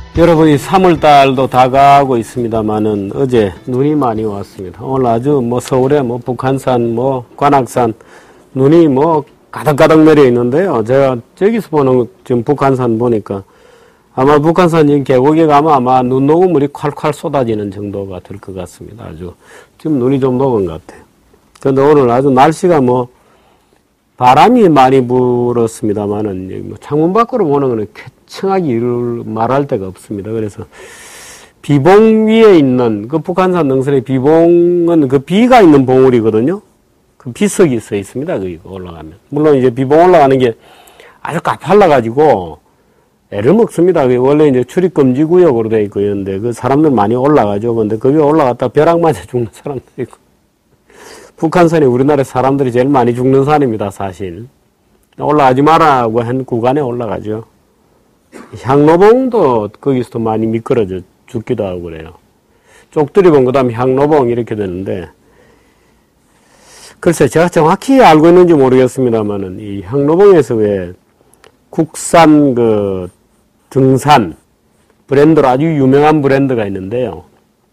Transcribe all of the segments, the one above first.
여러분이 3월달도 다가오고 있습니다만은 어제 눈이 많이 왔습니다. 오늘 아주 서울에 북한산, 관악산 눈이 가득가득 내려 있는데요. 제가 저기서 보는 지금 북한산 보니까 아마 북한산 계곡에 가면 아마 눈 녹은 물이 콸콸 쏟아지는 정도가 될 것 같습니다. 아주 지금 눈이 좀 녹은 것 같아요. 그런데 오늘 아주 날씨가 바람이 많이 불었습니다만은 창문 밖으로 보는 거는 쾌청하게 이를 말할 데가 없습니다. 그래서 비봉 위에 있는 그 북한산 능선의 비봉은 그 비가 있는 봉우리거든요. 그 비석이 써 있습니다. 거기 올라가면. 물론 이제 비봉 올라가는 게 아주 가팔라가지고 애를 먹습니다. 그게 원래 이제 출입금지 구역으로 되어 있고 이런데 그 사람들 많이 올라가죠. 근데 거기 올라갔다 벼락 맞아 죽는 사람도 있고. 북한산이 우리나라 사람들이 제일 많이 죽는 산입니다, 사실. 올라가지 마라고 한 구간에 올라가죠. 향로봉도 거기서도 많이 미끄러져 죽기도 하고 그래요. 쪽두리봉, 그 다음에 향로봉 이렇게 되는데, 글쎄, 제가 정확히 알고 있는지 모르겠습니다만은, 이 향로봉에서 왜 국산 등산 브랜드로 아주 유명한 브랜드가 있는데요.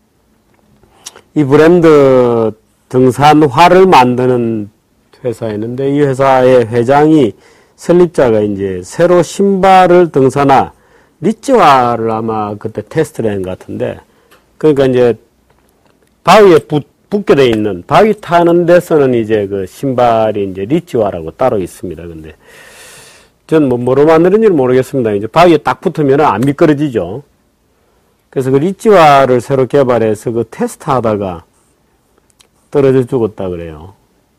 이 브랜드 등산화를 만드는 회사였는데 이 회사의 회장이 설립자가 이제 새로 신발을 등산화 리치화를 아마 그때 테스트를 한 것 같은데 그러니까 이제 바위에 붙게 돼 있는 바위 타는 데서는 이제 그 신발이 이제 리치화라고 따로 있습니다. 근데 전 뭐로 만드는지는 모르겠습니다. 이제 바위에 딱 붙으면 안 미끄러지죠. 그래서 그 리치화를 새로 개발해서 그 테스트 하다가 떨어져 죽었다 그래요.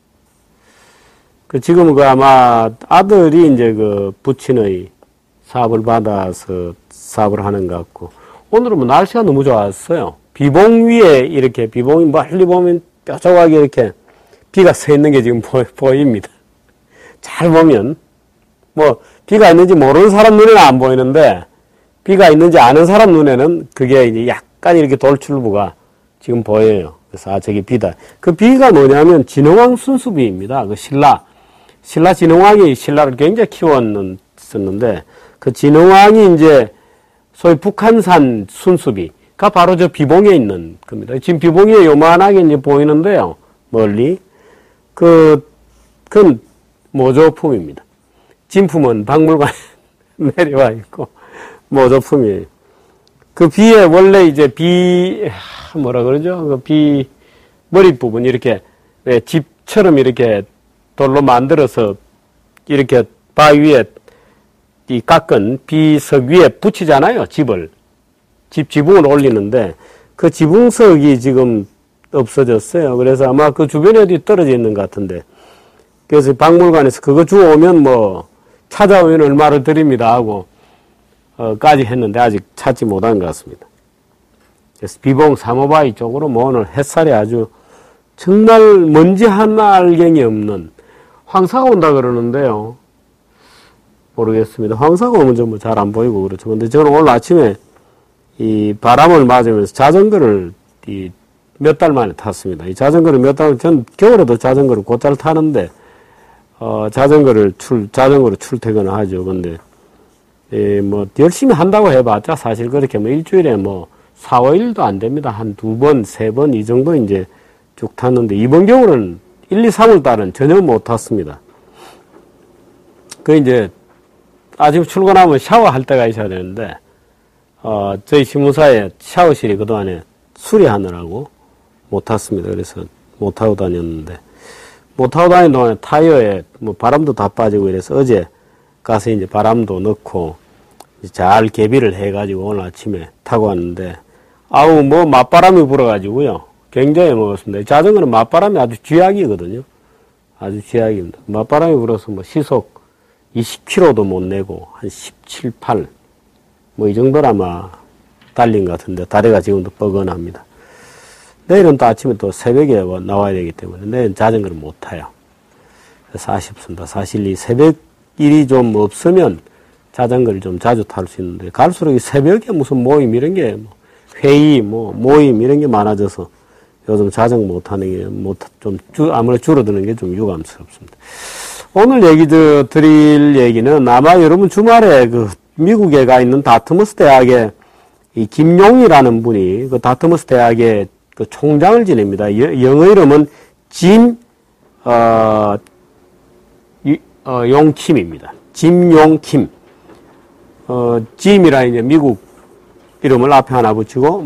지금 아마 아들이 이제 부친의 사업을 받아서 사업을 하는 것 같고, 오늘은 날씨가 너무 좋았어요. 비봉 위에 이렇게 비봉이 멀리 보면 뾰족하게 이렇게 비가 서 있는 게 지금 보입니다. 잘 보면, 비가 있는지 모르는 사람 눈에는 안 보이는데, 비가 있는지 아는 사람 눈에는 그게 이제 약간 이렇게 돌출부가 지금 보여요. 그래서 저기 비다. 그 비가 뭐냐면 진흥왕 순수비입니다. 신라 진흥왕이 신라를 굉장히 키웠었는데 그 진흥왕이 이제 소위 북한산 순수비가 바로 저 비봉에 있는 겁니다. 지금 비봉이 요만하게 이제 보이는데요. 멀리 그건 모조품입니다. 진품은 박물관에 내려와 있고 모조품이에요. 그 비에 원래 이제 뭐라 그러죠? 머리 부분 이렇게 집처럼 이렇게 돌로 만들어서 이렇게 바위 위에 이 깎은 비석 위에 붙이잖아요. 지붕을 올리는데 그 지붕석이 지금 없어졌어요. 그래서 아마 그 주변에 어디 떨어져 있는 것 같은데 그래서 박물관에서 그거 주워오면 찾아오면 얼마를 드립니다 하고 까지 했는데 아직 찾지 못한 것 같습니다. 그래서 비봉 사모바위 쪽으로 오늘 햇살이 아주 정말 먼지 하나 알갱이 없는 황사가 온다 그러는데요. 모르겠습니다. 황사가 오면 좀 잘 안 보이고 그렇죠. 근데 저는 오늘 아침에 이 바람을 맞으면서 자전거를 몇 달 만에 탔습니다. 이 자전거를 전 겨울에도 자전거를 곧잘 타는데, 자전거로 출퇴근을 하죠. 근데, 열심히 한다고 해봤자 사실 그렇게 일주일에 4, 5일도 안 됩니다. 한 2번, 3번 이 정도 이제 쭉 탔는데, 이번 겨울은 1, 2, 3월 달은 전혀 못 탔습니다. 이제 아침 출근하면 샤워할 때가 있어야 되는데, 저희 신문사에 샤워실이 그동안에 수리하느라고 못 탔습니다. 그래서 못 타고 다녔는데, 못 타고 다니는 동안에 타이어에 바람도 다 빠지고 이래서 어제 가서 이제 바람도 넣고 잘 개비를 해가지고 오늘 아침에 타고 왔는데, 맞바람이 불어가지고요. 굉장히 먹었습니다. 자전거는 맞바람이 아주 쥐약이거든요. 아주 쥐약입니다. 맞바람이 불어서 시속 20km도 못 내고 한 17, 8 이 정도로 아마 달린 것 같은데 다리가 지금도 뻐근합니다. 내일은 또 아침에 또 새벽에 나와야 되기 때문에 내일은 자전거를 못 타요. 그래서 아쉽습니다. 사실 이 새벽 일이 좀 없으면 자전거를 좀 자주 탈 수 있는데 갈수록 이 새벽에 무슨 모임 이런 게 회의 모임 이런 게 많아져서 요즘 자전거 못 타는 게 아무래도 줄어드는 게 좀 유감스럽습니다. 오늘 드릴 얘기는 아마 여러분 주말에 미국에 가 있는 다트머스 대학에 이 김용이라는 분이 그 다트머스 대학의 그 총장을 지냅니다. 영어 이름은 용킴입니다. 짐용킴. 짐이라 이제 미국 이름을 앞에 하나 붙이고,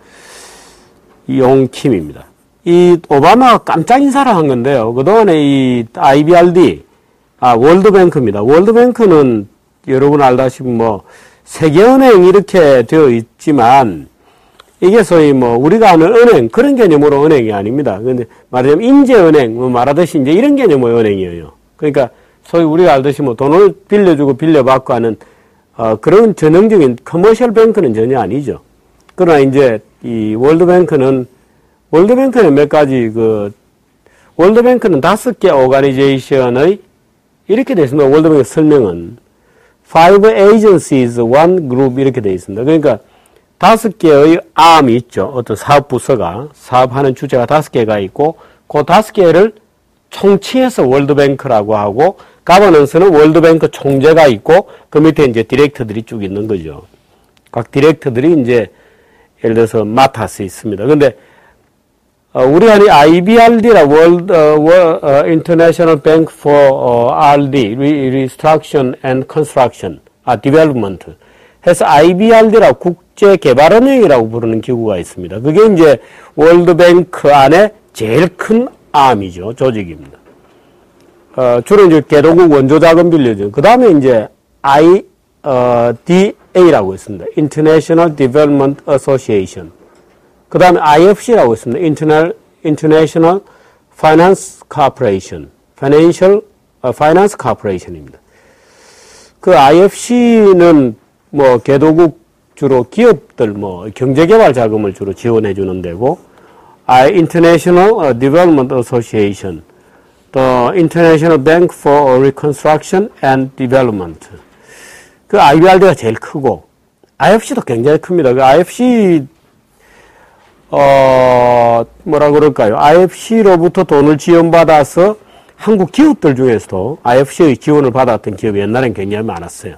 용킴입니다. 이 오바마가 깜짝 인사를 한 건데요. 그동안에 이 IBRD, 월드뱅크입니다. 월드뱅크는 여러분 알다시피 세계은행 이렇게 되어 있지만, 이게 소위 우리가 아는 은행, 그런 개념으로 은행이 아닙니다. 근데 말하자면 인재은행, 말하듯이 이제 이런 개념의 은행이에요. 그러니까 소위 우리가 알듯이 돈을 빌려주고 빌려받고 하는, 그런 전형적인 커머셜 뱅크는 전혀 아니죠. 그러나 이제 이 월드뱅크는 몇 가지 월드뱅크는 5개 오가니제이션의 이렇게 되어 있습니다. 월드뱅크 설명은 5 agencies, 1 group 이렇게 되어 있습니다. 그러니까 5개의 암이 있죠. 어떤 사업 부서가, 사업하는 주체가 5개가 있고, 그 5개를 총칭해서 월드뱅크라고 하고, 가버넌스는 월드뱅크 총재가 있고, 그 밑에 이제 디렉터들이 쭉 있는 거죠. 각 디렉터들이 이제, 예를 들어서 맡아서 있습니다. 근데, 우리가 이 IBRD라, International Bank for RD, Reconstruction and Construction, Development. 해서 IBRD라 국제개발은행이라고 부르는 기구가 있습니다. 그게 이제 월드뱅크 안에 제일 큰 암이죠. 조직입니다. 주로 이제 개도국 원조자금 빌려주는. 그 다음에 이제 IDA라고 있습니다. International Development Association. 그 다음에 IFC라고 있습니다. International Finance Corporation. Finance Corporation입니다. 그 IFC는 개도국 주로 기업들 경제개발 자금을 주로 지원해 주는 데고, International Development Association, 또 International Bank for Reconstruction and Development. 그 IBRD가 제일 크고, IFC도 굉장히 큽니다. 그 IFC, IFC로부터 돈을 지원받아서 한국 기업들 중에서도 IFC의 지원을 받았던 기업이 옛날엔 굉장히 많았어요.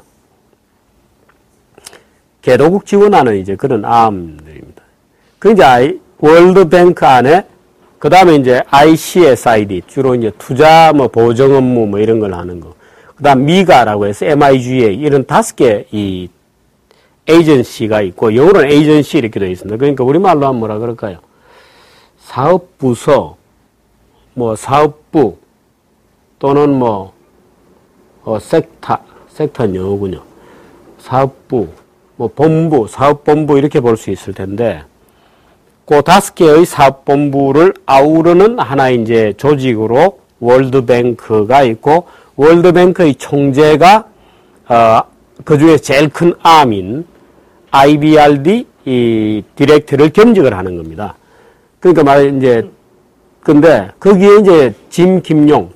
개도국 지원하는 이제 그런 암들입니다. 그 이제 월드뱅크 안에, 그 다음에 이제 ICSID, 주로 이제 투자 보정 업무 이런 걸 하는 거. 그 다음 미가라고 해서 MIGA, 이런 5개 이 에이전시가 있고, 영어로는 에이전시 이렇게 되어 있습니다. 그러니까 우리말로 하면 뭐라 그럴까요? 사업부서, 사업부, 또는 섹터는 영어군요. 사업부, 본부, 사업본부 이렇게 볼 수 있을 텐데, 그 5개의 사업본부를 아우르는 하나의 이제 조직으로 월드뱅크가 있고, 월드뱅크의 총재가, 그 중에 제일 큰 암인 IBRD 이 디렉터를 겸직을 하는 겁니다. 그러니까 이제, 근데 거기에 이제 김용,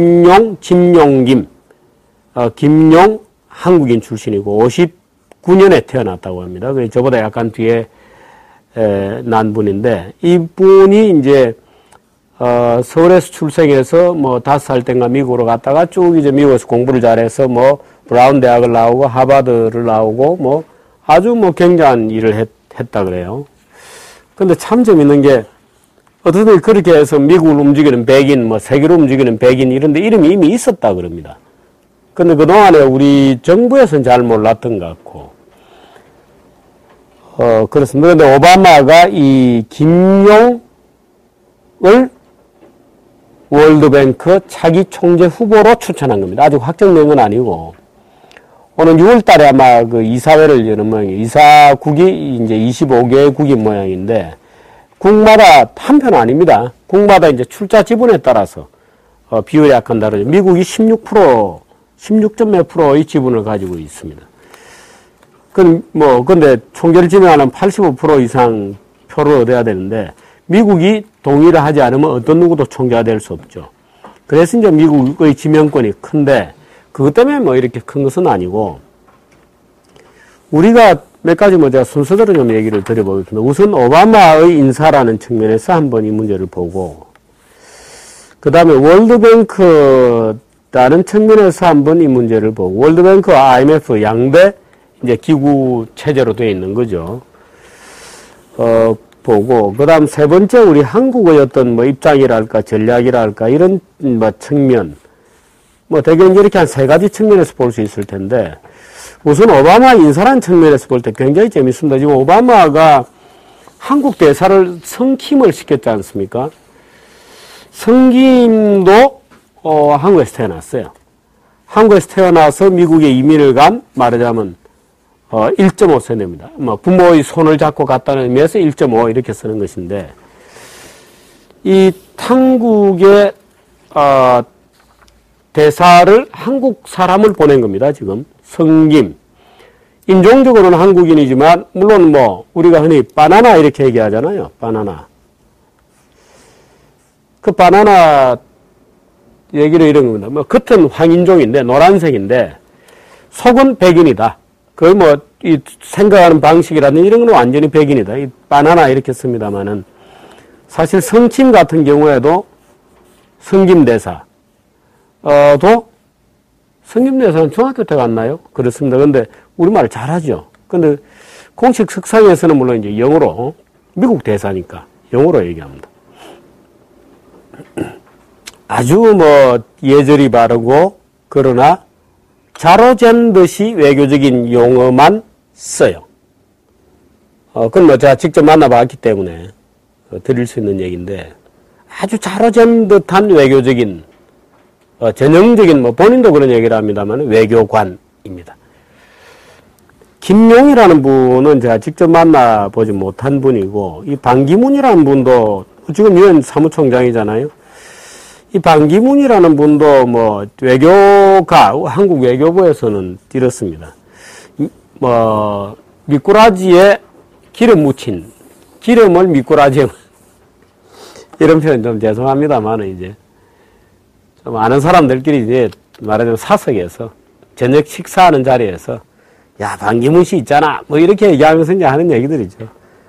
한국인 출신이고 59년에 태어났다고 합니다. 그래서 저보다 약간 뒤에 난 분인데, 이분이 이제 서울에서 출생해서 5살 때인가 미국으로 갔다가 쭉 이제 미국에서 공부를 잘해서 브라운 대학을 나오고 하버드를 나오고 아주 굉장한 일을 했다 그래요. 근데 참 재밌는 게, 어떻든 그렇게 해서 미국을 움직이는 백인, 세계를 움직이는 백인 이런데 이름이 이미 있었다 그럽니다. 근데 그동안에 우리 정부에서는 잘 몰랐던 것 같고, 그렇습니다. 근데 오바마가 이 김용을 월드뱅크 차기 총재 후보로 추천한 겁니다. 아직 확정된 건 아니고, 오늘 6월 달에 아마 그 이사회를 여는 모양이에요. 이사국이 이제 25개국인 모양인데, 국마다 한 편 아닙니다. 국마다 이제 출자 지분에 따라서, 비율이 약간 다르죠. 미국이 16점 몇 프로의 지분을 가지고 있습니다. 근데 총재를 지명하는 85% 이상 표를 얻어야 되는데, 미국이 동의를 하지 않으면 어떤 누구도 총재가 될 수 없죠. 그래서 이제 미국의 지명권이 큰데, 그것 때문에 이렇게 큰 것은 아니고, 우리가 몇 가지 제가 순서대로 좀 얘기를 드려보겠습니다. 우선 오바마의 인사라는 측면에서 한번 이 문제를 보고, 그 다음에 월드뱅크라는 측면에서 한번 이 문제를 보고, 월드뱅크와 IMF 양대 이제 기구 체제로 되어 있는 거죠. 보고, 그 다음 세 번째 우리 한국의 어떤 뭐 입장이랄까, 전략이랄까, 이런 뭐 측면, 뭐 대개 이렇게 한 세 가지 측면에서 볼 수 있을 텐데, 우선 오바마 인사란 측면에서 볼 때 굉장히 재밌습니다. 지금 오바마가 한국 대사를 성킴을 시켰지 않습니까? 성김도 한국에서 태어났어요. 한국에서 태어나서 미국에 이민을 간, 말하자면 1.5세대입니다. 뭐 부모의 손을 잡고 갔다는 의미에서 1.5 이렇게 쓰는 것인데, 이 한국의 대사를 한국 사람을 보낸 겁니다. 지금 성김. 인종적으로는 한국인이지만 물론 뭐 우리가 흔히 바나나 이렇게 얘기하잖아요. 바나나. 그 바나나 얘기를 이런 겁니다. 뭐 겉은 황인종인데 노란색인데 속은 백인이다. 거의 뭐 이 생각하는 방식이라든지 이런 건 완전히 백인이다. 이 바나나 이렇게 씁니다만은 사실 성킴 같은 경우에도 성김 대사 도 성김 대사는 중학교 때 갔나요? 그렇습니다. 근데 우리말을 잘하죠. 근데 공식 석상에서는 물론 이제 영어로 미국 대사니까 영어로 얘기합니다. 아주 뭐 예절이 바르고 그러나 자로잰 듯이 외교적인 용어만 써요. 그건 뭐 제가 직접 만나봤기 때문에 드릴 수 있는 얘기인데 아주 자로잰 듯한 외교적인 전형적인 뭐 본인도 그런 얘기를 합니다만 외교관입니다. 김용이라는 분은 제가 직접 만나보지 못한 분이고 이 반기문이라는 분도 지금 유엔 사무총장이잖아요. 이 반기문이라는 분도 뭐 외교가 한국 외교부에서는 이렇습니다. 뭐 미꾸라지에 기름 묻힌 기름을 미꾸라지에 이런 표현 좀 죄송합니다만 이제 좀 아는 사람들끼리 이제 말하자면 사석에서 저녁 식사하는 자리에서 야 반기문 씨 있잖아 뭐 이렇게 얘기하면서 이제 하는 얘기들이죠.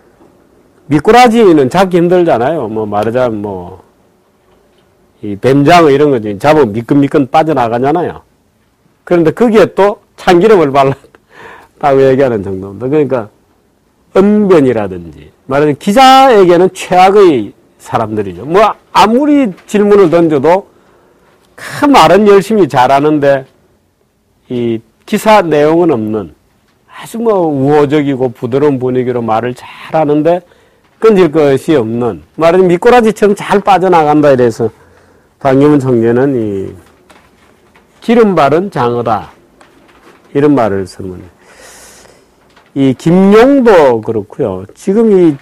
미꾸라지는 잡기 힘들잖아요. 뭐 말하자면 뭐 이 뱀장어 이런 거 잡으면 미끈미끈 빠져나가잖아요. 그런데 거기에 또 참기름을 발랐다고 얘기하는 정도입니다. 그러니까 언변이라든지 말하자면 기자에게는 최악의 사람들이죠. 뭐 아무리 질문을 던져도 그 말은 열심히 잘하는데 이 기사 내용은 없는 아주 뭐 우호적이고 부드러운 분위기로 말을 잘하는데 끈질 것이 없는 말하자면 미꾸라지처럼 잘 빠져나간다 이래서 반기문 총재는 이 기름 바른 장어다 이런 말을 쓰는 이 김용도 그렇고요. 지금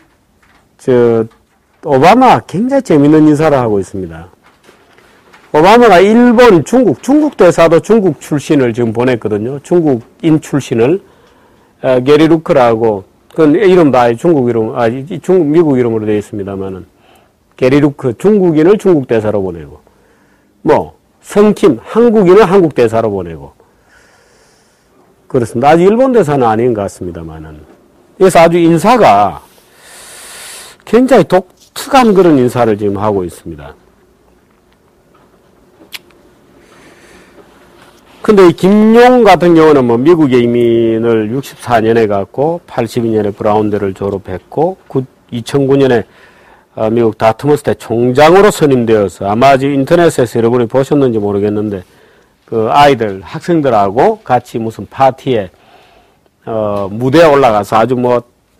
오바마 굉장히 재밌는 인사를 하고 있습니다. 오바마가 일본, 중국 대사도 중국 출신을 지금 보냈거든요. 중국인 출신을 게리 루크라고 그건 이름도 아예 중국 이름, 미국 이름으로 되어 있습니다만은 게리 루크 중국인을 중국 대사로 보내고 뭐 성킴 한국인을 한국 대사로 보내고 그렇습니다. 아직 일본 대사는 아닌 것 같습니다만은 그래서 아주 인사가 굉장히 독특한 그런 인사를 지금 하고 있습니다. 근데 이 김용 같은 경우는 뭐 미국에 이민을 64년에 갔고 82년에 브라운대를 졸업했고 2009년에 미국 다트머스대 총장으로 선임되어서 아마 지금 인터넷에서 여러분이 보셨는지 모르겠는데 그 아이들 학생들하고 같이 무슨 파티에 무대에 올라가서 아주 뭐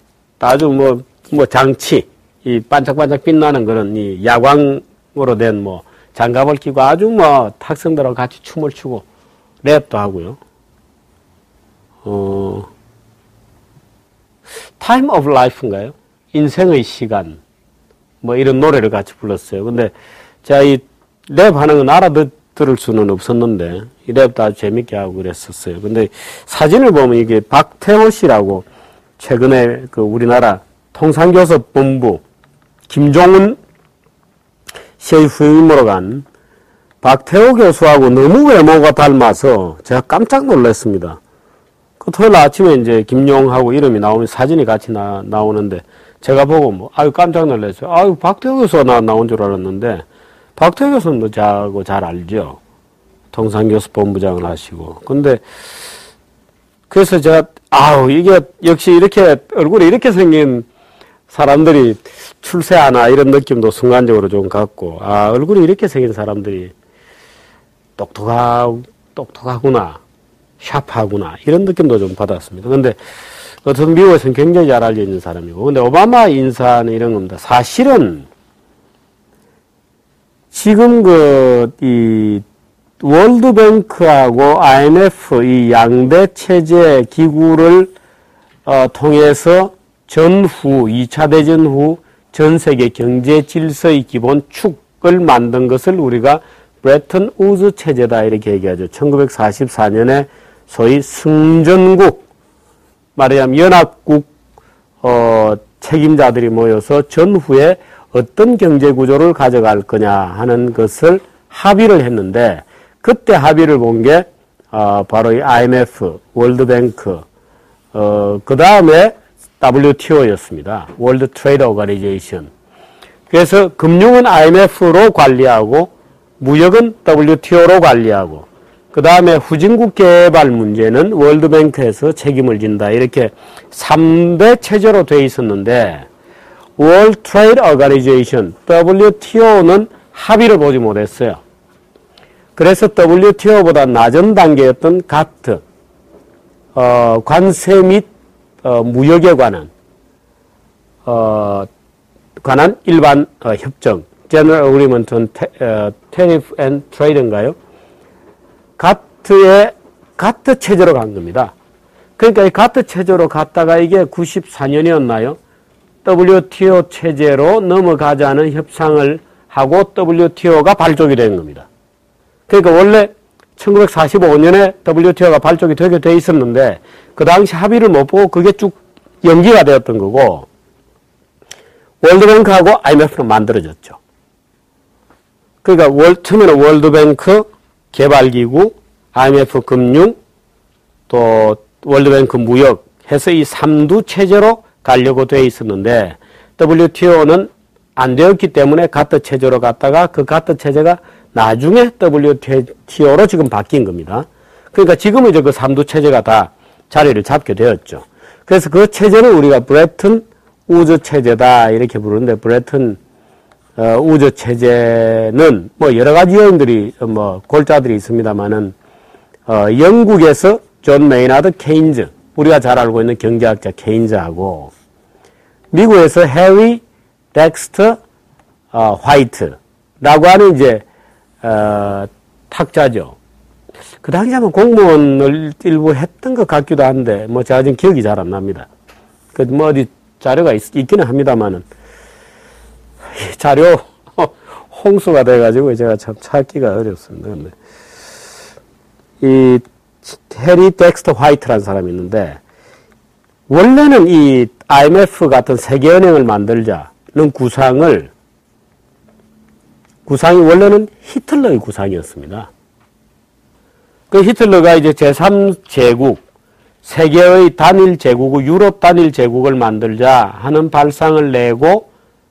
장치 이 반짝반짝 빛나는 그런 이 야광으로 된 뭐 장갑을 끼고 아주 뭐 학생들하고 같이 춤을 추고 랩도 하고요. Time of Life인가요? 인생의 시간. 뭐 이런 노래를 같이 불렀어요. 근데 제가 이 랩하는 건 알아들을 수는 없었는데 이 랩도 아주 재밌게 하고 그랬었어요. 근데 사진을 보면 이게 박태호 씨라고 최근에 그 우리나라 통상교섭본부 김종은 씨의 후임으로 간 박태호 교수하고 너무 외모가 닮아서 제가 깜짝 놀랐습니다. 그 토요일 아침에 이제 김용하고 이름이 나오면 사진이 같이 나오는데 제가 보고 뭐, 아유, 깜짝 놀랐어요. 아유, 박태호 교수가 나온 줄 알았는데, 박태호 교수는 뭐 저하고 잘 알죠. 통상교섭본부장을 하시고. 근데, 그래서 제가, 아우, 이게 역시 이렇게, 얼굴이 이렇게 생긴 사람들이 출세하나 이런 느낌도 순간적으로 좀 갖고, 아, 얼굴이 이렇게 생긴 사람들이 똑똑하구나, 샤프하구나, 이런 느낌도 좀 받았습니다. 근데, 어떤 미국에서는 굉장히 잘 알려진 사람이고, 근데 오바마 인사는 이런 겁니다. 사실은, 지금 월드뱅크하고 IMF 이 양대 체제 기구를 통해서 전후 2차 대전 후 전 세계 경제 질서의 기본 축을 만든 것을 우리가 브레튼 우즈 체제다 이렇게 얘기하죠. 1944년에 소위 승전국 말하자면 연합국 책임자들이 모여서 전후에 어떤 경제 구조를 가져갈 거냐 하는 것을 합의를 했는데 그때 합의를 본 게 바로 이 IMF, 월드뱅크, 그 다음에 WTO였습니다. 월드 트레이드 오거니제이션. 그래서 금융은 IMF로 관리하고 무역은 WTO로 관리하고 그 다음에 후진국 개발 문제는 월드뱅크에서 책임을 진다. 이렇게 3대 체제로 되어 있었는데 월드 트레이드 오거니제이션, WTO는 합의를 보지 못했어요. 그래서 WTO보다 낮은 단계였던 가트, 관세 및 무역에 관한 일반 협정, General Agreement on Tariff and Trade인가요? 가트 체제로 간 겁니다. 그러니까 이 가트 체제로 갔다가 이게 94년이었나요? WTO 체제로 넘어가자는 협상을 하고 WTO가 발족이 된 겁니다. 그러니까 원래 1945년에 WTO가 발족이 되게 돼 있었는데 그 당시 합의를 못 보고 그게 쭉 연기가 되었던 거고 월드뱅크하고 IMF로 만들어졌죠. 그러니까 처음에는 월드뱅크 개발기구, IMF 금융, 또 월드뱅크 무역 해서 이 3두 체제로 가려고 돼 있었는데 WTO는 안 되었기 때문에 가트 체제로 갔다가 그 가트 체제가 나중에 WTO로 지금 바뀐 겁니다. 그러니까 지금은 이제 그 3두 체제가 다 자리를 잡게 되었죠. 그래서 그 체제는 우리가 브레튼 우즈 체제다 이렇게 부르는데 브레튼 우즈 체제는 뭐 여러 가지 요인들이 골자들이 있습니다만은 영국에서 존 메이나드 케인즈 우리가 잘 알고 있는 경제학자 케인즈하고 미국에서 해리 덱스터 화이트라고 하는 이제 탁자죠. 그 당시에 아마 공무원을 일부 했던 것 같기도 한데 뭐 제가 지금 기억이 잘 안 납니다. 그 뭐 어디 자료가 있기는 합니다만은 자료 홍수가 돼가지고 제가 참 찾기가 어렵습니다. 근데 이 해리 덱스터 화이트라는 사람이 있는데 원래는 이 IMF 같은 세계은행을 만들자는 구상이 원래는 히틀러의 구상이었습니다. 그 히틀러가 이제 제3제국, 세계의 단일 제국, 유럽 단일 제국을 만들자 하는 발상을 내고,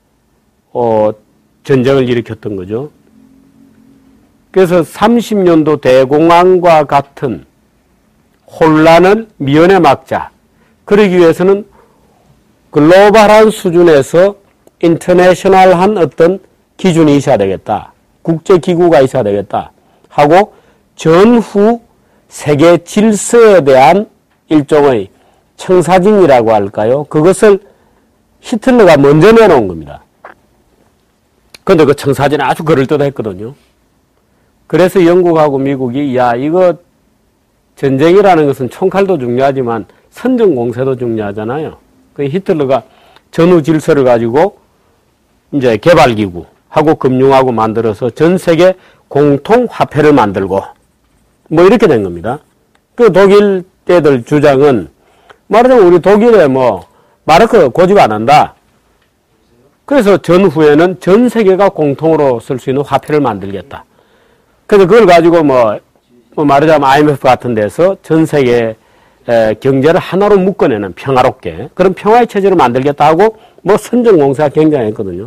전쟁을 일으켰던 거죠. 그래서 30년도 대공황과 같은 혼란을 미연에 막자. 그러기 위해서는 글로벌한 수준에서 인터내셔널한 어떤 기준이 있어야 되겠다. 국제기구가 있어야 되겠다. 하고 전후 세계 질서에 대한 일종의 청사진이라고 할까요? 그것을 히틀러가 먼저 내놓은 겁니다. 그런데 그 청사진은 아주 그럴듯했거든요. 그래서 영국하고 미국이 야 이거 전쟁이라는 것은 총칼도 중요하지만 선전공세도 중요하잖아요. 그 히틀러가 전후 질서를 가지고 이제 개발기구 하고 금융하고 만들어서 전 세계 공통 화폐를 만들고 뭐 이렇게 된 겁니다. 그 독일 때들 주장은 말하자면 우리 독일에 뭐 마르크 고집 안 한다. 그래서 전후에는 전 세계가 공통으로 쓸 수 있는 화폐를 만들겠다. 그래서 그걸 가지고 뭐 말하자면 IMF 같은 데서 전 세계 경제를 하나로 묶어내는 평화롭게 그런 평화의 체제를 만들겠다 하고 뭐 선전공세가 굉장했거든요.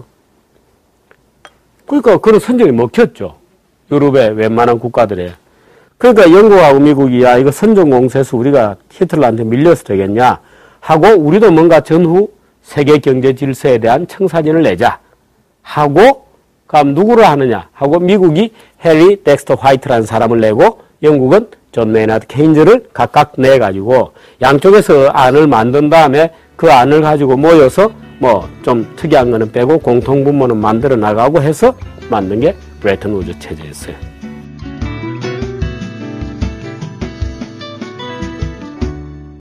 그러니까 그런 선전이 먹혔죠. 유럽의 웬만한 국가들에. 그러니까 영국하고 미국이 야 이거 선전공세에서 우리가 히틀러한테 밀려서 되겠냐 하고 우리도 뭔가 전후 세계 경제 질서에 대한 청사진을 내자 하고, 그럼 누구를 하느냐 하고 미국이 해리 덱스터 화이트라는 사람을 내고 영국은 존 메이나드 케인즈를 각각 내가지고 양쪽에서 안을 만든 다음에 그 안을 가지고 모여서 뭐 좀 특이한 거는 빼고 공통분모는 만들어 나가고 해서 만든 게 브레튼 우즈 체제였어요.